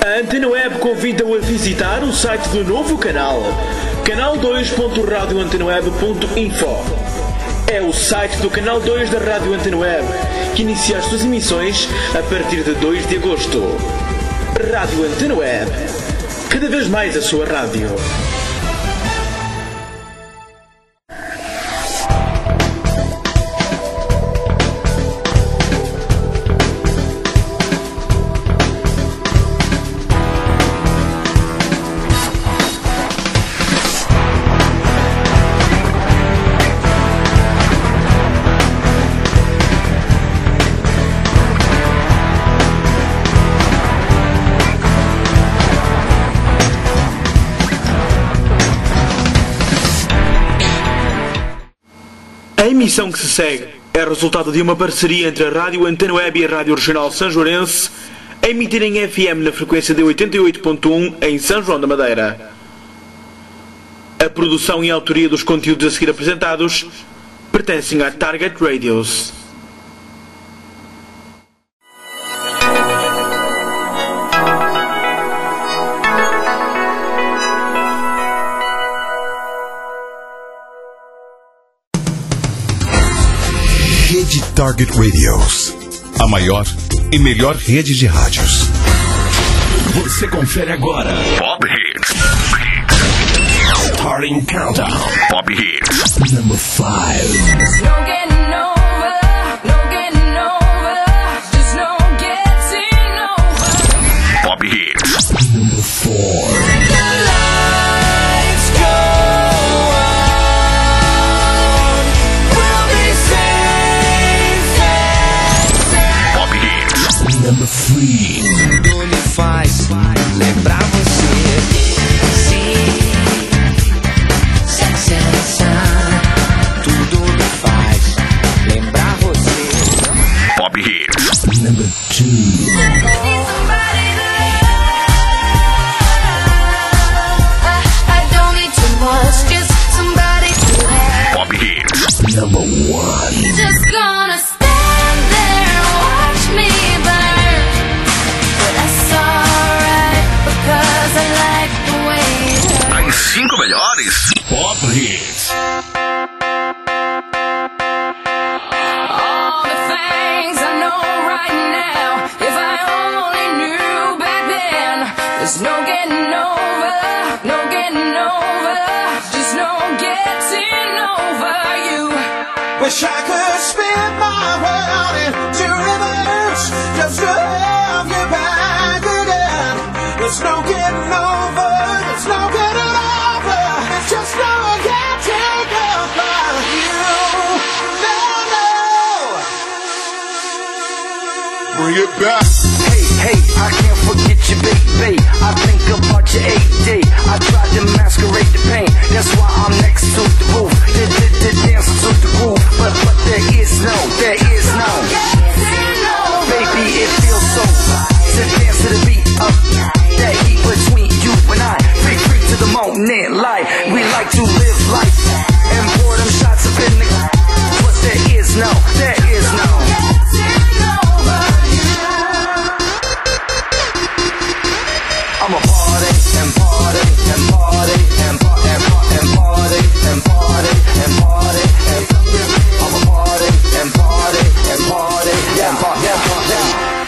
A Antena Web convida-o a visitar o site do novo canal, canal2.radioantenaweb.info. É o site do Canal 2 da Rádio Antena Web, que inicia as suas emissões a partir de 2 de agosto. Rádio Antena Web, cada vez mais a sua rádio. A emissão que se segue é resultado de uma parceria entre a Rádio Antena Web e a Rádio Regional Sanjoarense, a emitir em FM na frequência de 88.1 em São João da Madeira. A produção e a autoria dos conteúdos a seguir apresentados pertencem à Target Radios. Rede Target Radios, a maior e melhor rede de rádios. Você confere agora Pop Hits. Starting Countdown. Pop Hits. Number 5. Pop Hits. Number 4. Number 3. Tudo me faz lembrar você. Sim, tudo me faz lembrar você. Pop Hits. Number 2. Pop Hits. Number 1. Just gonna stand there and watch me burn. But that's alright, because I like the way it hurts. As 5 melhores Pop Hits. All the things I know right now, if I only knew back then. There's no getting over, no getting over, just no getting over you. Wish I could spin my world into reverse, just to have you back again. There's no getting over, there's no getting over, just no getting over you. No. Bring it back. Hey, I can't forget you, baby. I think about your AD. I tried to masquerade the pain. That's why I'm next to the roof. The dance to the groove. But there is no. Baby, it feels so to dance to the beat of that heat between you and I. Free to the moment, life. We like to live life and pour them shots up in the. But there is no. I'm a party and party and party and party and party and party and party and I'm a party and party and party and party and party.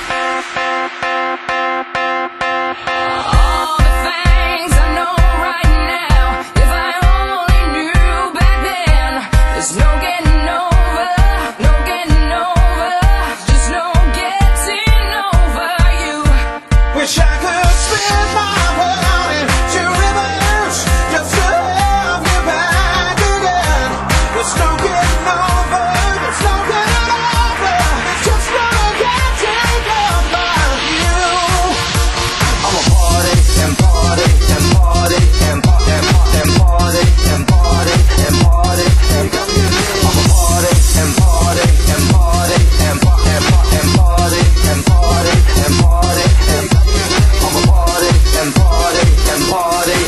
All the things I know right now, if I only knew back then. There's no getting over, no getting over, just no getting over you. Wish I could spin my world into reverse, just to have you back again. There's no getting over, there's no getting over, just no getting over you. I'm a party and party and party and party and party and party and party and I'm a party and party and party and party and party and party and party and I'm a party and party and party.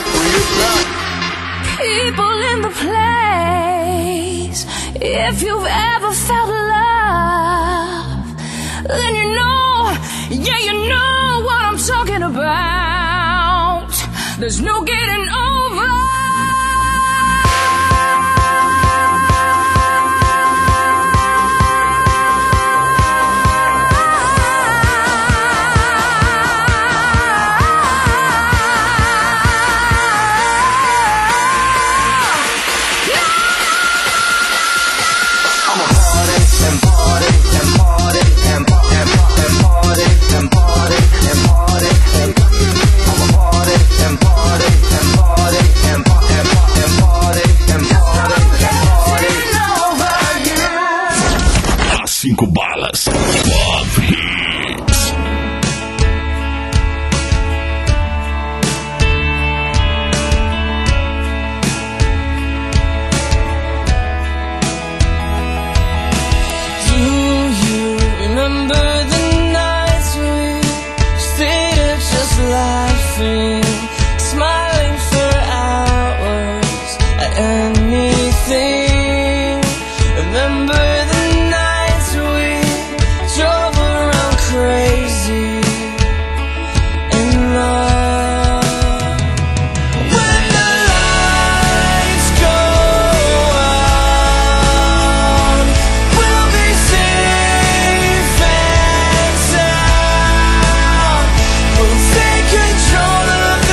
People in the place, if you've ever felt love, then you know, yeah, you know what I'm talking about. There's no getting over. Cinco balas. Pop Hits. Do you remember the nights we stayed up just laughing, smiling for hours at anything? Remember the nights we drove around crazy in love. When the lights go out, we'll be safe and sound. We'll take control of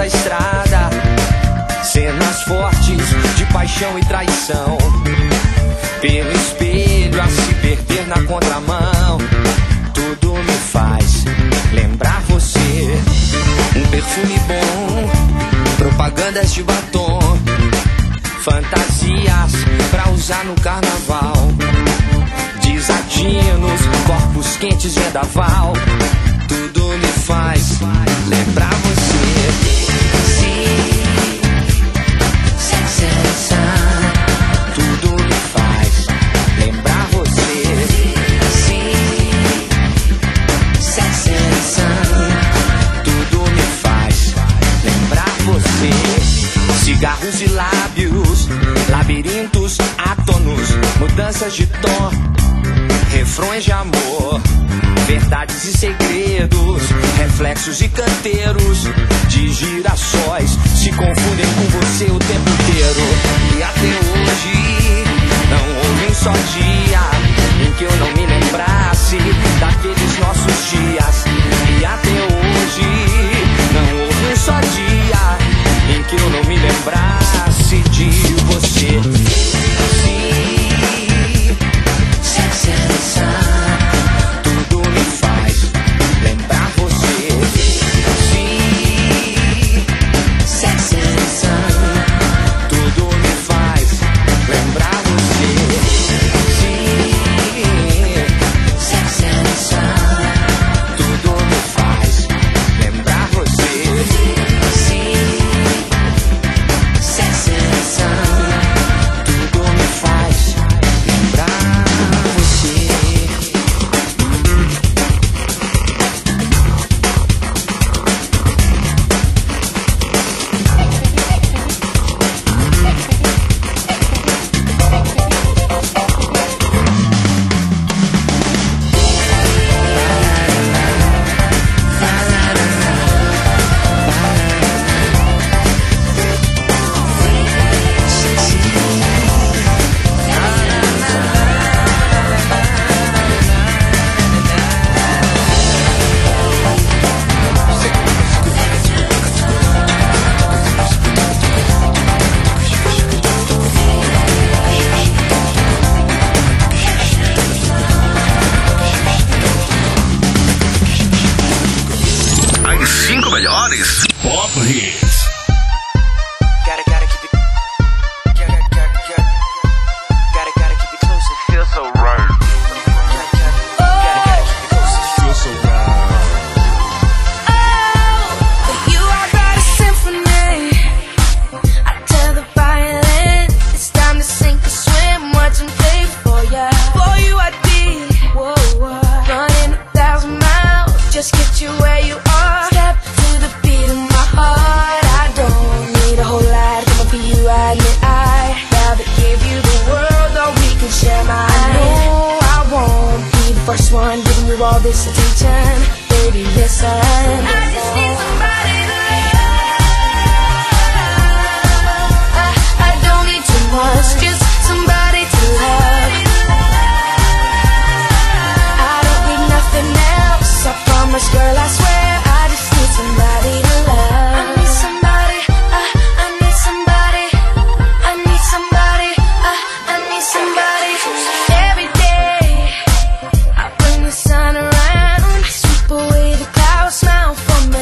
da estrada, cenas fortes de paixão e traição. Pelo espelho a se perder na contramão, tudo me faz lembrar você. Um perfume bom, propagandas de batom, fantasias pra usar no carnaval, desatinos, corpos quentes, vendaval. Tudo me faz lembrar você. Sex and Sun. Tudo me faz lembrar você. Sex and Sun. Tudo me faz lembrar você. Cigarros e lábios, labirintos átonos, mudanças de tom, refrões de amor, verdades e segredos, reflexos e canteiros de girassóis se confundem com você o tempo inteiro. E até hoje não houve um só dia em que eu não me lembrasse daqueles nossos dias. E até hoje não houve um só dia em que eu não me lembrasse de você. Sex and Sun. Tudo me faz lembrar você. Sex and Sun. Tudo me faz lembrar você. Sex and Sun. Tudo me faz lembrar você. Sex and Sun. Tudo me faz lembrar você. As 5 melhores Pop Hits. Gotta keep it. Gotta keep it close. It feels so right. Gotta keep it close. It feels so right. You are but a symphony. I tell the violin it's time to sink or swim. Watch and play for ya. For you I did. Whoa. Running 1,000 miles, just get you where you are. Step to the beat of my heart. I don't need a whole lot. Come for you, I admit I rather give you the world, or we can share mine. I know I won't be the first one giving you all this attention. Baby, listen, I just need somebody to love. I don't need too much, just somebody to love. I don't need nothing else, I promise, girl, I swear. I just need somebody to love. I need somebody, I need somebody, I need somebody, I need somebody. Every day I bring the sun around, sweep away the clouds, smile for me.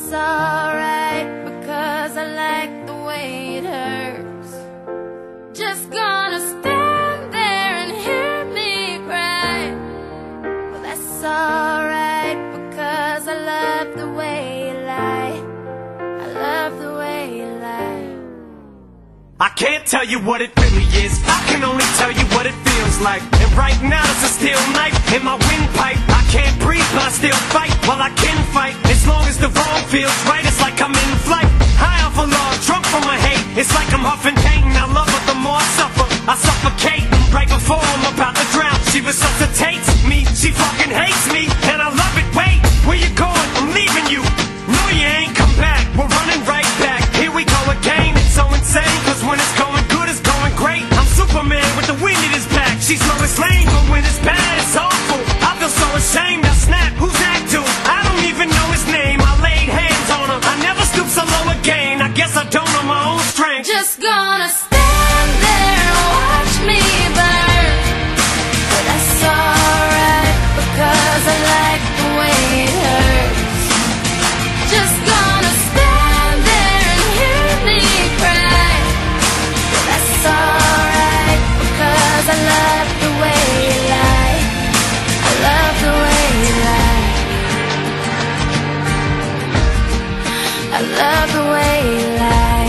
that's alright, because I like the way it hurts. Just gonna stand there and hear me cry. Well, that's alright, because I love the way you lie. I love the way you lie. I can't tell you what it really is, I can only tell you what it feels like. And right now it's a steel knife in my windpipe. I can't breathe but I still fight, well I can fight. As long as the wrong feels right, it's like I'm in flight. High off of love, drunk from my hate, it's like I'm huffing pain. I love her the more I suffer, I suffocate. Right before I'm about to drown, she resuscitates me. She fucking hates me, and I love it. Wait, where you going? I'm leaving you. No you ain't, come back, we're running right back. Here we go again, it's so insane, cause when it's going good, it's going great. I'm Superman with the wind in his back. She's Lois Lane, but when it's bad, it's awful. I feel so ashamed, I snap, who's that dude? I don't even know his name, I laid hands on him. I never stoop so low again, I guess I don't know my own strength. Just gonna stand there and watch me burn. But that's alright, because I like the way it hurts. Just gonna stand there and hear me cry. But that's alright, because I love the way you lie. I love the way you lie. I love the way you lie.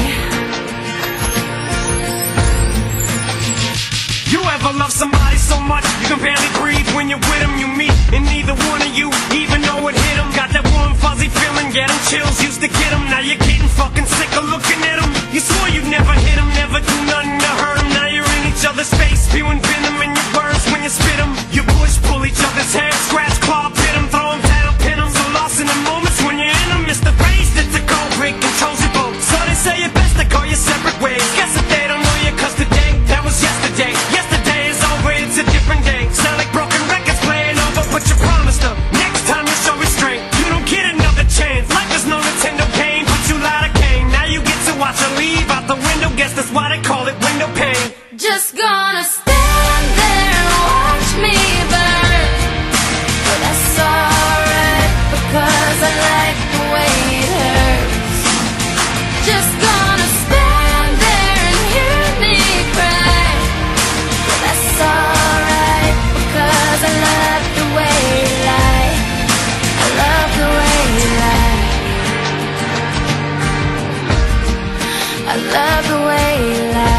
You ever love somebody so much you can barely breathe when you're with them? You meet, and neither one of you even know it hit them. Got that warm fuzzy feeling, get them chills, used to get them. Now you're getting fucking sick of looking at them. You swore you'd never hit them, never do nothing to hurt them. Now you're in each other's face, spewing venom in your words when you spit them. You push, pull each other's hair, scratch, claw, pit them, throw them down, pin them. So lost in the moments when you're in them, it's the rage that's a cold break controls your boat. So they say it best to go your separate ways. Guess that they don't know you, cause today, that was yesterday. Yesterday is over, it's a different day. Sound like broken records playing over, but you promised them next time you show restraint, you don't get another chance. Life is no Nintendo game, but you lied again. Now you get to watch her leave out the window, guess that's why they call it window pane. Just gonna stand there and watch me burn. But that's alright, because I like the way it hurts. Just gonna stand there and hear me cry. But that's alright, because I love the way you lie. I love the way you lie. I love the way you lie.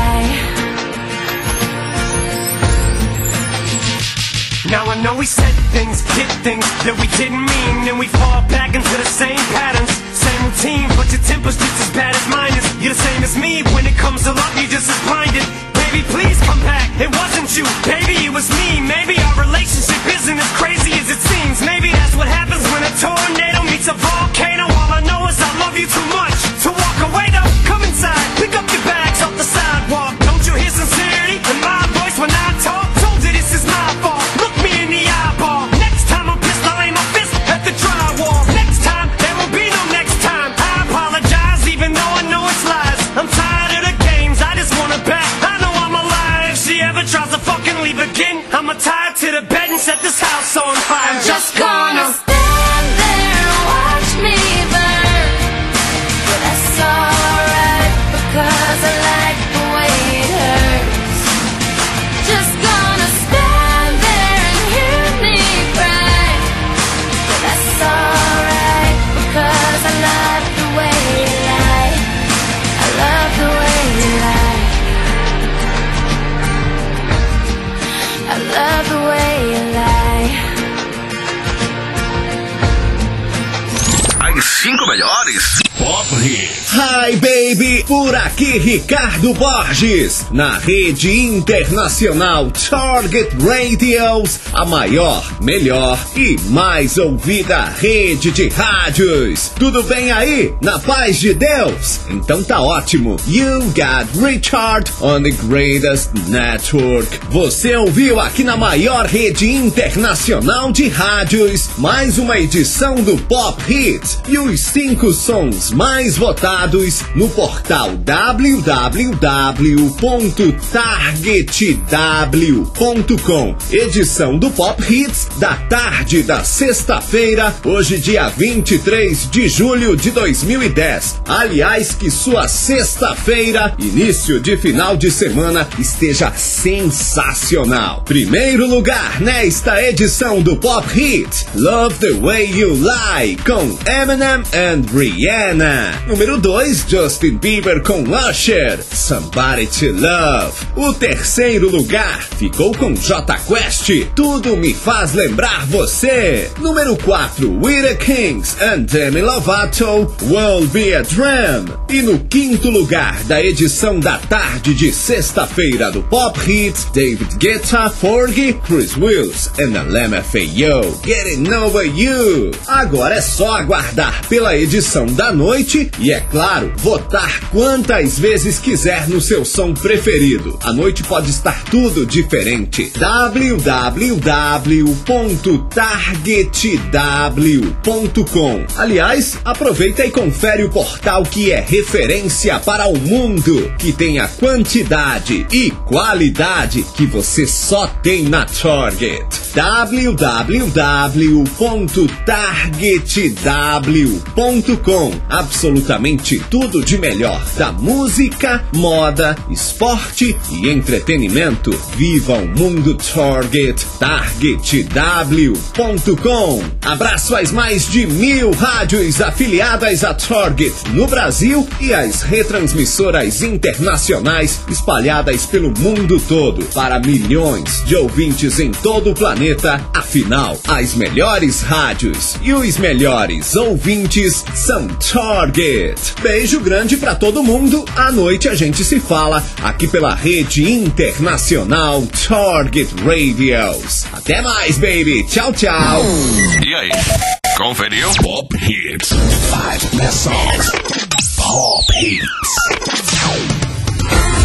Now I know we said things, did things that we didn't mean, and we fall back into the same patterns, same routine, but your temper's just as bad as mine is. You're the same as me, when it comes to love, you're just as blinded. Baby, please come back, it wasn't you, baby, it was me. Maybe our relationship isn't as crazy as it seems. Maybe that's what happens when a tornado meets a volcano. All I know is I love you too much to walk away though. Come inside, pick up your bags off the sidewalk. Don't you hear sincerity in my voice when I talk? Told you this is my fault, look me in the eyeball. Next time I'm pissed, I'll aim my fist at the drywall. Next time, there will be no next time. I apologize even though I know it's lies. I'm tired of the games, I just wanna back. I know I'm alive, if she ever tries to fucking leave again, I'ma tie her to the bed and set this house on fire. I'm just gonna stand there and watch me burn. But that's alright, because I like the way it hurts. Just gonna stand there and hear me cry. But that's alright, because I love the way you lie. I love the way you lie. I love the way you lie. As 5 melhores Pop Hits. Hi baby, por aqui Ricardo Borges, na rede internacional Target Radios, a maior, melhor e mais ouvida rede de rádios. Tudo bem aí? Na paz de Deus? Então tá ótimo. You got Richard on the greatest network. Você ouviu aqui na maior rede internacional de rádios mais uma edição do Pop Hits e os 5 5 sons mais votados no portal www.targetw.com. Edição do Pop Hits da tarde da sexta-feira, hoje dia 23 de julho de 2010. Aliás, que sua sexta-feira, início de final de semana, esteja sensacional. Primeiro lugar nesta edição do Pop Hit, Love the Way You Lie, com Eminem and Rihanna. Número 2, Justin Bieber com Usher, Somebody to Love. O terceiro lugar ficou com Jota Quest, Tudo Me Faz Lembrar Você. Número 4, We The Kings and Demi Lovato, Will Be a Dream. E no quinto lugar da edição da tarde de sexta-feira do Pop Hits, David Guetta, Fergie, Chris Wills and LMFAO, Getting Over You. Agora é só aguardar pela edição da noite e, é claro, votar quantas vezes quiser no seu som preferido. A noite pode estar tudo diferente. www.targetw.com. Aliás, aproveita e confere o portal que é referência para o mundo, que tem a quantidade e qualidade que você só tem na Target. www.targetw.com. Absolutamente tudo de melhor da música, moda, esporte e entretenimento. Viva o mundo Target. Targetw.com. Abraço às mais de 1000 rádios afiliadas à Target no Brasil e às retransmissoras internacionais espalhadas pelo mundo todo para milhões de ouvintes em todo o planeta. Afinal, as melhores rádios e os melhores ouvintes são Target. Beijo grande pra todo mundo. À noite a gente se fala aqui pela rede internacional Target Radios. Até mais, baby. Tchau, tchau. E aí? Conferiu? Pop Hits. 5 best songs. Pop Hits.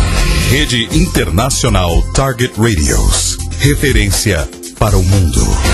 Rede Internacional Target Radios. Referência para o mundo.